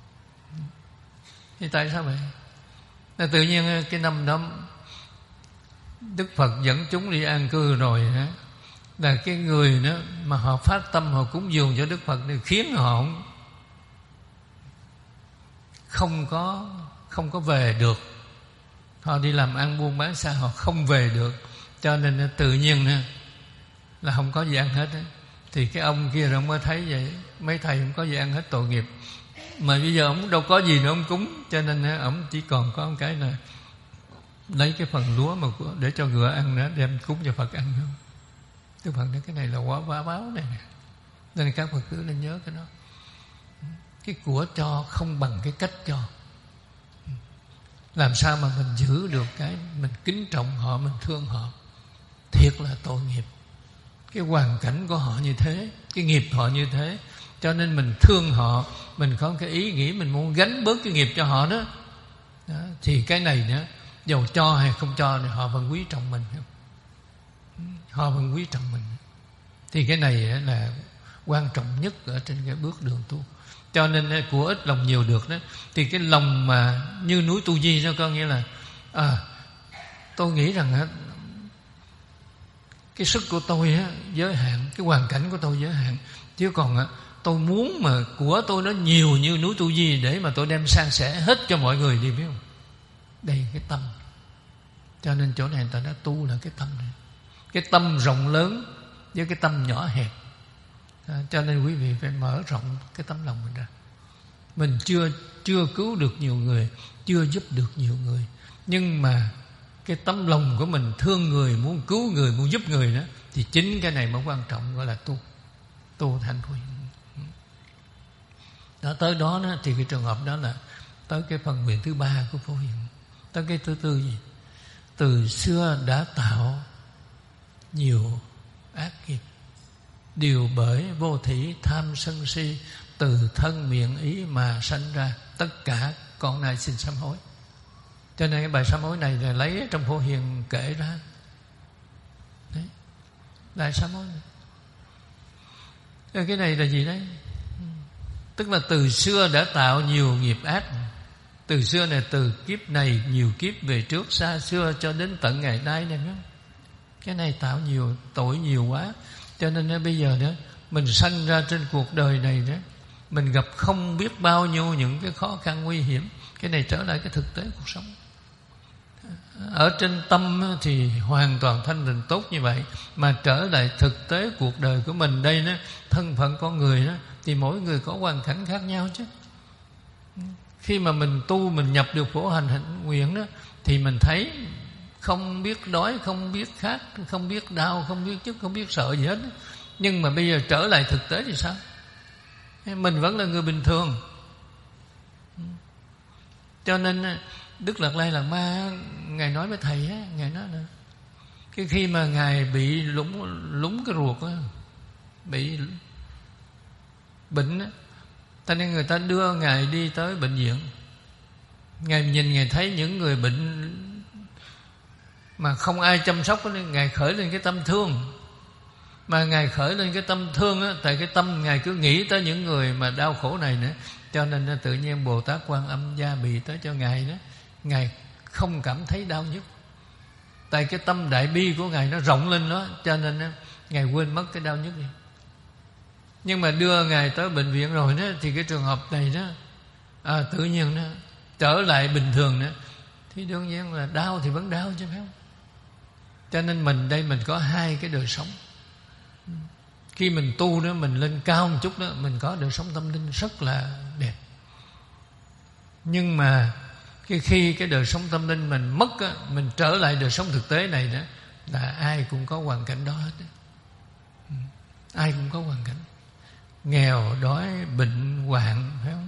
Thì tại sao vậy? Là tự nhiên cái năm đó Đức Phật dẫn chúng đi an cư rồi đó, là cái người đó mà họ phát tâm họ cúng dường cho Đức Phật thì khiến họ không có không có về được, họ đi làm ăn buôn bán xa, họ không về được, cho nên tự nhiên là không có gì ăn hết. Thì cái ông kia rồi ông mới thấy vậy, mấy thầy không có gì ăn hết, tội nghiệp. Mà bây giờ ông đâu có gì nữa ông cúng, cho nên ông chỉ còn có một cái là lấy cái phần lúa mà để cho ngựa ăn đó, đem cúng cho Phật ăn không. Cái phần đó, cái này là quả báo báo này nè. Nên các Phật tử nên nhớ cái đó. Cái của cho không bằng cái cách cho. Làm sao mà mình giữ được cái mình kính trọng họ, mình thương họ, thiệt là tội nghiệp. Cái hoàn cảnh của họ như thế, cái nghiệp họ như thế, cho nên mình thương họ, mình có cái ý nghĩ mình muốn gánh bớt cái nghiệp cho họ đó, đó thì cái này nữa, dầu cho hay không cho thì họ vẫn quý trọng mình, họ vẫn quý trọng mình. Thì cái này là quan trọng nhất ở trên cái bước đường tu. Cho nên của ít lòng nhiều được đó. Thì cái lòng mà như núi Tu Di đó, có nghĩa là à, tôi nghĩ rằng cái sức của tôi á, giới hạn, cái hoàn cảnh của tôi giới hạn, chứ còn á, tôi muốn mà của tôi nó nhiều như núi Tu Di để mà tôi đem san sẻ hết cho mọi người đi, biết không? Đây cái tâm. Cho nên chỗ này người ta đã tu là cái tâm này, cái tâm rộng lớn với cái tâm nhỏ hẹp. À, cho nên quý vị phải mở rộng cái tấm lòng mình ra. Mình chưa chưa cứu được nhiều người, chưa giúp được nhiều người, nhưng mà cái tấm lòng của mình thương người, muốn cứu người, muốn giúp người đó, thì chính cái này mới quan trọng, gọi là tu tu thành thôi. Đó, tới đó, đó thì cái trường hợp đó là tới cái phần nguyện thứ ba của Phổ Hiền. Tới cái thứ tư gì? Từ xưa đã tạo nhiều ác nghiệp, đều bởi vô thỉ tham sân si, từ thân miệng ý mà sanh ra, tất cả con này xin sám hối. Cho nên cái bài sám hối này là lấy trong Phổ Hiền kể ra. Đấy, bài sám hối này. Cái này là gì đấy? Tức là từ xưa đã tạo nhiều nghiệp ác. Từ xưa này, từ kiếp này, nhiều kiếp về trước, xa xưa cho đến tận ngày nay này. Cái này tạo nhiều tội nhiều quá. Cho nên bây giờ đó, mình sanh ra trên cuộc đời này đó, mình gặp không biết bao nhiêu những cái khó khăn nguy hiểm. Cái này trở lại cái thực tế cuộc sống. Ở trên tâm thì hoàn toàn thanh tịnh tốt như vậy, mà trở lại thực tế cuộc đời của mình đây đó, thân phận con người đó, thì mỗi người có hoàn cảnh khác nhau chứ. Khi mà mình tu, mình nhập được phổ hành hạnh nguyện đó, thì mình thấy không biết đói, không biết khát, không biết đau, không biết chức, không biết sợ gì hết. Nhưng mà bây giờ trở lại thực tế thì sao? Mình vẫn là người bình thường. Cho nên Đức Đạt Lai Lạt Ma, Ngài nói với thầy á, Ngài nói là cái khi mà Ngài bị lúng lúng cái ruột á, bị bệnh á, cho nên người ta đưa Ngài đi tới bệnh viện. Ngài nhìn, Ngài thấy những người bệnh mà không ai chăm sóc, nên Ngài khởi lên cái tâm thương. Mà Ngài khởi lên cái tâm thương á, tại cái tâm Ngài cứ nghĩ tới những người mà đau khổ này nữa, cho nên tự nhiên Bồ Tát Quan Âm gia bị tới cho Ngài đó, Ngài không cảm thấy đau nhức. Tại cái tâm đại bi của Ngài nó rộng lên đó, cho nên Ngài quên mất cái đau nhức đi. Nhưng mà đưa Ngài tới bệnh viện rồi đó, thì cái trường hợp này đó, à, tự nhiên đó, trở lại bình thường nữa, thì đương nhiên là đau thì vẫn đau chứ phải không? Cho nên mình đây mình có hai cái đời sống. Khi mình tu đó, mình lên cao một chút đó, mình có đời sống tâm linh rất là đẹp. Nhưng mà khi, khi cái đời sống tâm linh mình mất á, mình trở lại đời sống thực tế này đó, là ai cũng có hoàn cảnh đó hết đó. Ai cũng có hoàn cảnh nghèo, đói, bệnh, hoạn, phải không?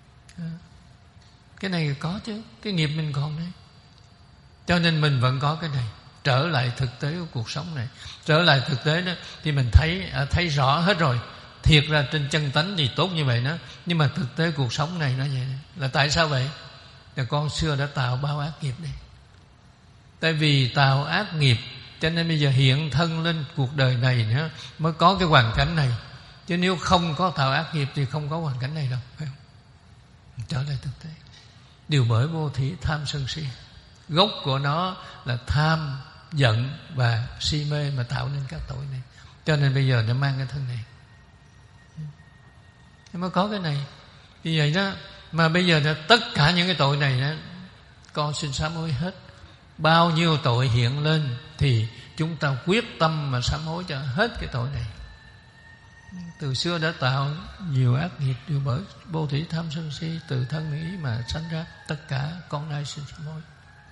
Cái này có chứ, cái nghiệp mình còn đấy. Cho nên mình vẫn có cái này. Trở lại thực tế của cuộc sống này, trở lại thực tế đó, thì mình thấy thấy rõ hết rồi. Thiệt ra trên chân tánh thì tốt như vậy đó, nhưng mà thực tế cuộc sống này nó vậy. Là tại sao vậy? Là con xưa đã tạo bao ác nghiệp đây. Tại vì tạo ác nghiệp, cho nên bây giờ hiện thân lên cuộc đời này nữa, mới có cái hoàn cảnh này. Chứ nếu không có tạo ác nghiệp thì không có hoàn cảnh này đâu, phải không? Trở lại thực tế. Điều bởi vô thỉ tham sân si. Gốc của nó là tham, giận và si mê mà tạo nên các tội này. Cho nên bây giờ nó mang cái thân này. Nó mới có cái này. Vì vậy đó, mà bây giờ là tất cả những cái tội này đó, con xin sám hối hết. bao nhiêu tội hiện lên thì chúng ta quyết tâm mà sám hối cho hết cái tội này. Từ xưa đã tạo nhiều ác nghiệp đều bởi vô thủy tham sân si, từ thân ý mà sanh ra, tất cả con nay xin sám hối.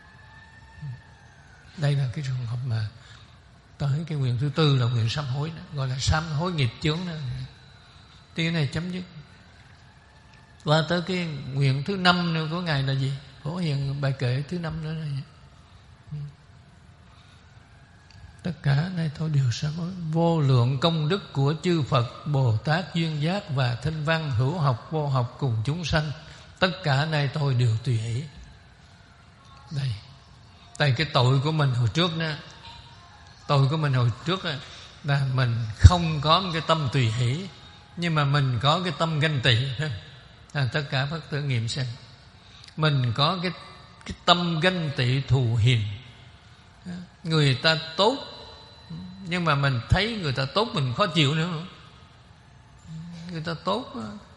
Đây là cái trường hợp mà tới cái nguyện thứ tư là nguyện sám hối đó, gọi là sám hối nghiệp chướng đó. Thì cái này chấm dứt. Và tới cái nguyện thứ năm nữa của Ngài là gì? Phổ Hiền bài kệ thứ năm nữa là gì? Tất cả này tôi đều sám hối. Vô lượng công đức của chư Phật, Bồ Tát, duyên giác và thanh văn, hữu học, vô học cùng chúng sanh, tất cả này tôi đều tùy hỷ. Đây, tại cái tội của mình hồi trước đó, tội của mình hồi trước đó, là mình không có cái tâm tùy hỷ, nhưng mà mình có cái tâm ganh tị. À, tất cả Phật tử nghiệm xem, mình có cái, cái tâm ganh tị thù hiềm. Người ta tốt, nhưng mà mình thấy người ta tốt mình khó chịu nữa. Người ta tốt,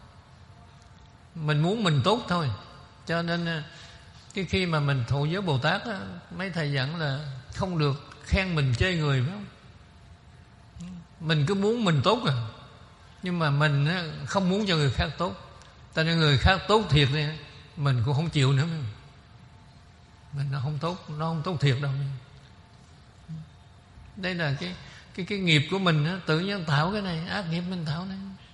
mình muốn mình tốt thôi. Cho nên cái khi mà mình thụ giới Bồ Tát á, mấy thầy dặn là không được khen mình chê người, phải không? Mình cứ muốn mình tốt à, nhưng mà mình á, không muốn cho người khác tốt. Tại nên người khác tốt thiệt thì mình cũng không chịu nữa. Mình nó không tốt, nó không tốt thiệt đâu. Đây là cái cái cái nghiệp của mình đó, tự nhiên tạo cái này, ác nghiệp mình tạo này.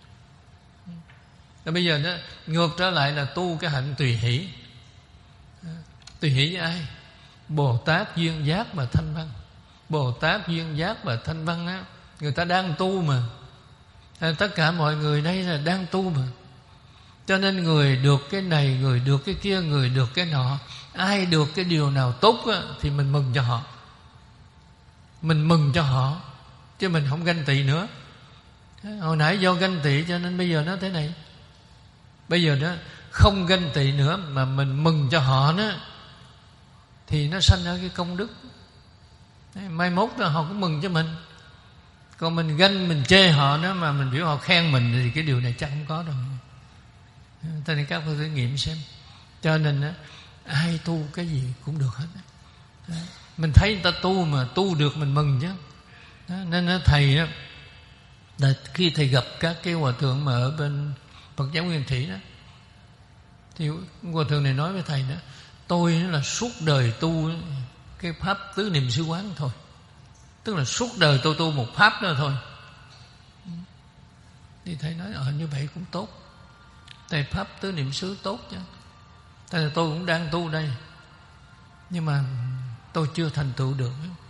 Rồi bây giờ đó, ngược trở lại là tu cái hạnh tùy hỷ. Tùy hỷ với ai? Bồ Tát, duyên giác và thanh văn. Bồ Tát, duyên giác và thanh văn á, người ta đang tu mà. Tất cả mọi người đây là đang tu mà. Cho nên người được cái này, người được cái kia, người được cái nọ. Ai được cái điều nào tốt á, thì mình mừng cho họ. Mình mừng cho họ, chứ mình không ganh tị nữa. Hồi nãy do ganh tị cho nên bây giờ nó thế này. Bây giờ nó không ganh tị nữa, mà mình mừng cho họ đó, thì nó sanh ra cái công đức. Mai mốt là họ cũng mừng cho mình. Còn mình ganh, mình chê họ đó, mà mình biểu họ khen mình, thì cái điều này chắc không có đâu. Thế nên các bạn thử nghiệm xem. Cho nên đó, ai tu cái gì cũng được hết. Mình thấy người ta tu mà tu được mình mừng chứ. Đó, nên đó, thầy đó, là khi thầy gặp các cái hòa thượng mà ở bên Phật giáo Nguyên Thủy đó, thì hòa thượng này nói với thầy đó, tôi là suốt đời tu cái pháp tứ niệm xứ quán thôi. Tức là suốt đời tôi tu một pháp đó thôi. Thì thầy nói ờ như vậy cũng tốt. Thầy pháp tứ niệm xứ tốt chứ. Tại là tôi cũng đang tu đây, nhưng mà tôi chưa thành tựu được.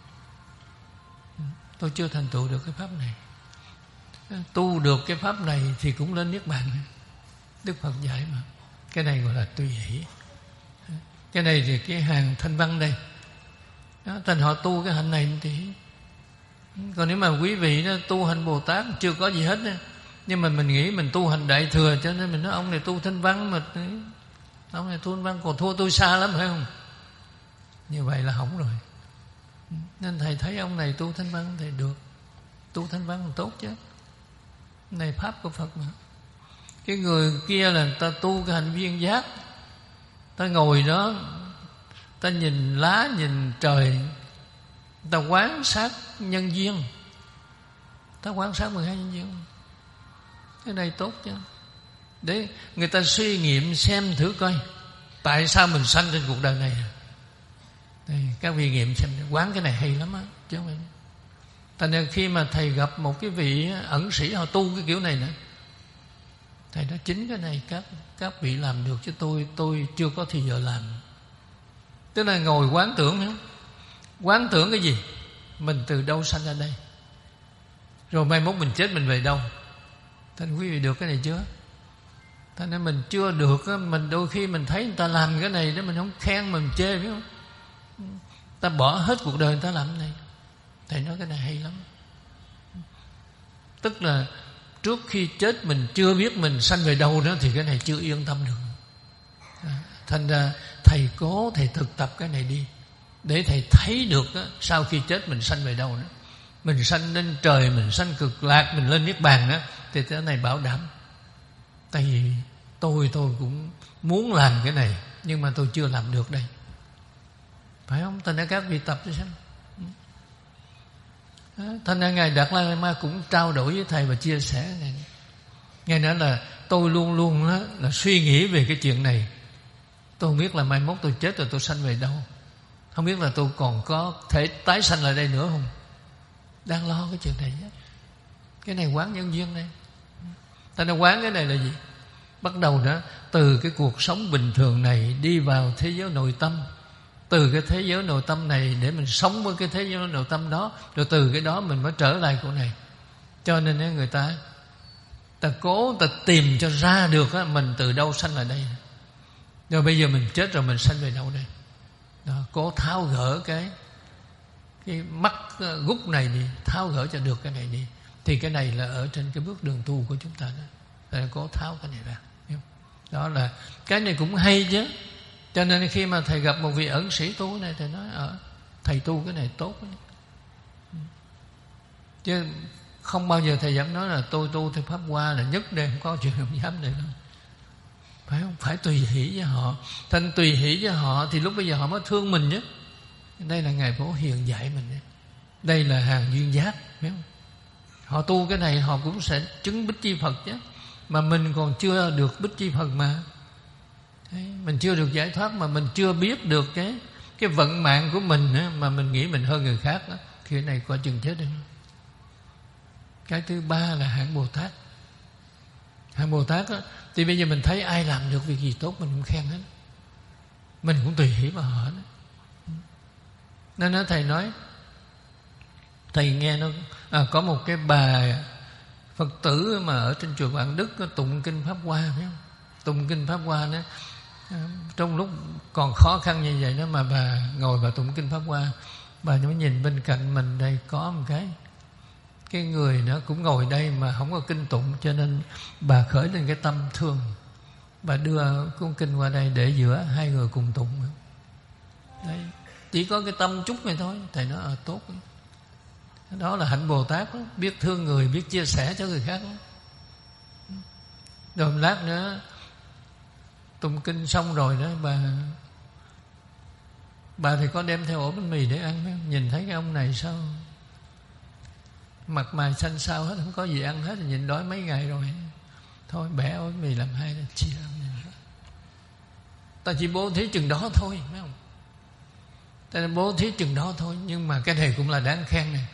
Tôi chưa thành tựu được cái pháp này. Tu được cái pháp này thì cũng lên niết bàn. Đức Phật dạy mà. Cái này gọi là tùy hỷ. Cái này thì cái hàng thanh văn đây đó, thành họ tu cái hạnh này thì. Còn nếu mà quý vị đó, tu hành Bồ Tát chưa có gì hết đó, nhưng mà mình nghĩ mình tu hành Đại Thừa, cho nên mình nói ông này tu thanh văn, mà ông này tu thanh văn còn thua tôi xa lắm, phải không? Như vậy là hỏng rồi. Nên thầy thấy ông này tu thanh văn thì được. Tu thanh văn còn tốt chứ. Này pháp của Phật mà. Cái người kia là ta tu cái hành viên giác. Ta ngồi đó, ta nhìn lá, nhìn trời, ta quán sát nhân duyên. Ta quán sát mười hai nhân duyên. Cái này tốt chứ. Để người ta suy nghiệm xem thử coi tại sao mình sanh trên cuộc đời này. Đây, các vị nghiệm xem, quán cái này hay lắm á, chứ không phải. Thành ra khi mà thầy gặp một cái vị ẩn sĩ họ tu cái kiểu này nữa, thầy nói chính cái này các các vị làm được, chứ tôi tôi chưa có thì giờ làm. Tức là ngồi quán tưởng nữa. Quán tưởng cái gì? Mình từ đâu sanh ra đây, rồi mai mốt mình chết mình về đâu. Thành quý vị được cái này chưa? Thành ra mình chưa được, mình đôi khi mình thấy người ta làm cái này đó, mình không khen, mình chê, phải không? Ta bỏ hết cuộc đời người ta làm cái này. Thầy nói cái này hay lắm. Tức là trước khi chết mình chưa biết mình sanh về đâu đó, thì cái này chưa yên tâm được. Thành ra thầy cố thầy thực tập cái này đi, để thầy thấy được đó, sau khi chết mình sanh về đâu đó. Mình sanh lên trời, mình sanh cực lạc, mình lên niết bàn đó, thì cái này bảo đảm. Tại vì tôi tôi cũng muốn làm cái này, nhưng mà tôi chưa làm được đây. phải không? Thành ra các vị tập cho xem. Thành ra Ngài Đạt Lai Ma cũng trao đổi với thầy và chia sẻ này. Ngài nói là tôi luôn luôn đó, là suy nghĩ về cái chuyện này. Tôi không biết là mai mốt tôi chết rồi tôi sanh về đâu, không biết là tôi còn có thể tái sanh lại đây nữa không. Đang lo cái chuyện này đó. Cái này quán nhân duyên này. Ta nói quán cái này là gì? Bắt đầu đó từ cái cuộc sống bình thường này đi vào thế giới nội tâm, từ cái thế giới nội tâm này để mình sống với cái thế giới nội tâm đó, rồi từ cái đó mình mới trở lại của này. Cho nên người ta ta cố ta tìm cho ra được á, mình từ đâu sanh lại đây, rồi bây giờ mình chết rồi mình sanh về đâu đây đó, cố tháo gỡ cái cái mắc gút này đi, tháo gỡ cho được cái này đi. Thì cái này là ở trên cái bước đường tu của chúng ta đó, là cố tháo cái này ra. Đó là cái này cũng hay chứ. Cho nên khi mà thầy gặp một vị ẩn sĩ tu này, thầy nói ở thầy tu cái này tốt đấy. Chứ không bao giờ thầy dám nói là tôi tu theo pháp hoa là nhất đây, không có chuyện không dám này đâu. Phải không? Phải tùy hỷ với họ. Thành tùy hỷ với họ thì lúc bây giờ họ mới thương mình chứ. Đây là Ngài Phổ Hiền dạy mình đấy. Đây là hàng duyên giác, phải không? Họ tu cái này họ cũng sẽ chứng Bích Chi Phật chứ. Mà mình còn chưa được Bích Chi Phật mà. Đấy, mình chưa được giải thoát, mà mình chưa biết được cái cái vận mạng của mình á, mà mình nghĩ mình hơn người khác đó, thì cái này coi chừng chết đi. Cái thứ ba là hạng Bồ Tát. Hạng Bồ Tát á, thì bây giờ mình thấy ai làm được việc gì tốt mình cũng khen hết, mình cũng tùy hỷ vào họ đó. Nên đó, thầy nói, thầy nghe nó à, có một cái bà Phật tử mà ở trên chùa Vạn Đức có tụng kinh Pháp Hoa, phải không? Tụng kinh Pháp Hoa đó, trong lúc còn khó khăn như vậy đó mà bà ngồi bà tụng kinh Pháp Hoa, bà mới nhìn bên cạnh mình đây có một cái cái người đó cũng ngồi đây mà không có kinh tụng, cho nên bà khởi lên cái tâm thương, bà đưa cuốn kinh qua đây để giữa hai người cùng tụng. Đấy, chỉ có cái tâm chút này thôi. Thầy nói à, tốt đó. Đó là hạnh Bồ Tát đó, biết thương người, biết chia sẻ cho người khác đó. Rồi một lát nữa tụng kinh xong rồi đó, bà bà thì có đem theo ổ bánh mì để ăn đó. Nhìn thấy cái ông này sao mặt mày xanh xao hết, không có gì ăn hết, nhìn đói mấy ngày rồi, thôi bẻ ổ bánh mì làm hai là chia ăn. Ta chỉ bố thí chừng đó thôi, phải không? Ta bố thí chừng đó thôi, nhưng mà cái này cũng là đáng khen này.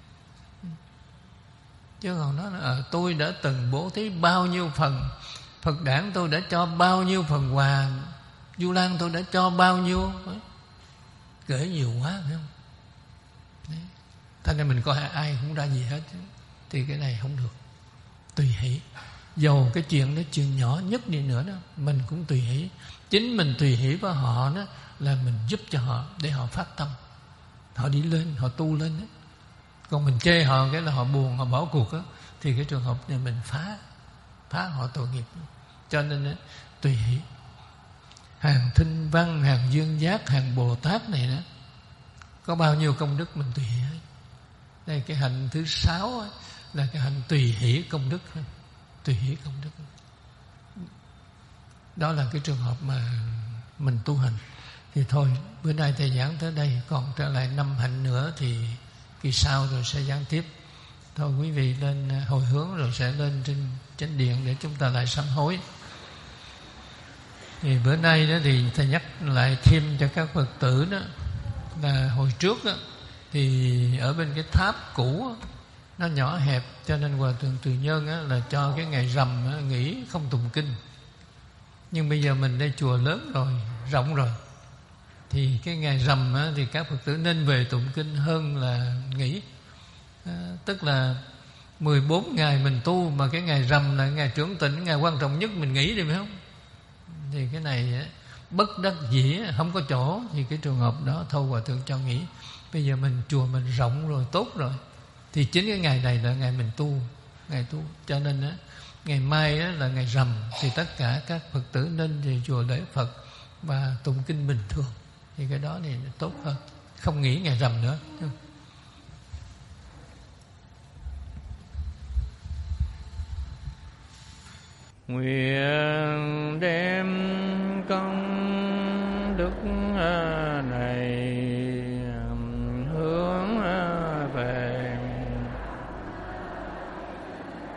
Chứ còn nói là à, tôi đã từng bố thí bao nhiêu phần, Phật đản tôi đã cho bao nhiêu phần quà, Du Lan tôi đã cho bao nhiêu, kể nhiều quá, phải không? Đấy. Thành ra mình coi ai cũng ra gì hết, thì cái này không được. Tùy hỷ, dầu cái chuyện đó chuyện nhỏ nhất đi nữa đó, mình cũng tùy hỷ. Chính mình tùy hỷ với họ đó là mình giúp cho họ để họ phát tâm, họ đi lên, họ tu lên đó. Còn mình chê họ cái là họ buồn, họ bỏ cuộc đó, thì cái trường hợp này mình phá phá họ tội nghiệp. Cho nên đó, tùy hỷ. Hàng Thinh Văn, hàng Dương Giác, hàng Bồ Tát này đó, có bao nhiêu công đức mình tùy hỷ. Đây cái hạnh thứ sáu đó, là cái hạnh tùy hỷ công đức. Tùy hỷ công đức đó là cái trường hợp mà mình tu hành. Thì thôi, bữa nay thầy giảng tới đây, còn trở lại năm hạnh nữa thì kỳ sau rồi sẽ giảng tiếp. Thôi quý vị lên hồi hướng rồi sẽ lên trên chánh điện để chúng ta lại sám hối. Thì bữa nay đó thì thầy nhắc lại thêm cho các Phật tử đó, là hồi trước đó, thì ở bên cái tháp cũ đó, nó nhỏ hẹp, cho nên Hòa Thượng Từ Nhân đó, là cho cái ngày rằm đó, nghỉ không tụng kinh. Nhưng bây giờ mình đây chùa lớn rồi, rộng rồi, thì cái ngày rằm á, thì các Phật tử nên về tụng kinh hơn là nghỉ. À, tức là mười bốn ngày mình tu, mà cái ngày rằm là ngày trưởng tịnh, ngày quan trọng nhất mình nghỉ đi, phải không? Thì cái này á, bất đắc dĩ không có chỗ, thì cái trường hợp đó thôi Hòa Thượng cho nghỉ. Bây giờ mình chùa mình rộng rồi, tốt rồi, thì chính cái ngày này là ngày mình tu, ngày tu. Cho nên á, ngày mai á, là ngày rằm, thì tất cả các Phật tử nên về chùa lễ Phật và tụng kinh bình thường. Thì cái đó thì tốt hơn, không nghỉ ngày rằm nữa. Nguyện đem công đức này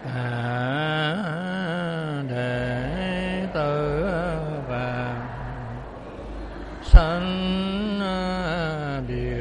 cả đệ tử và sanh biệt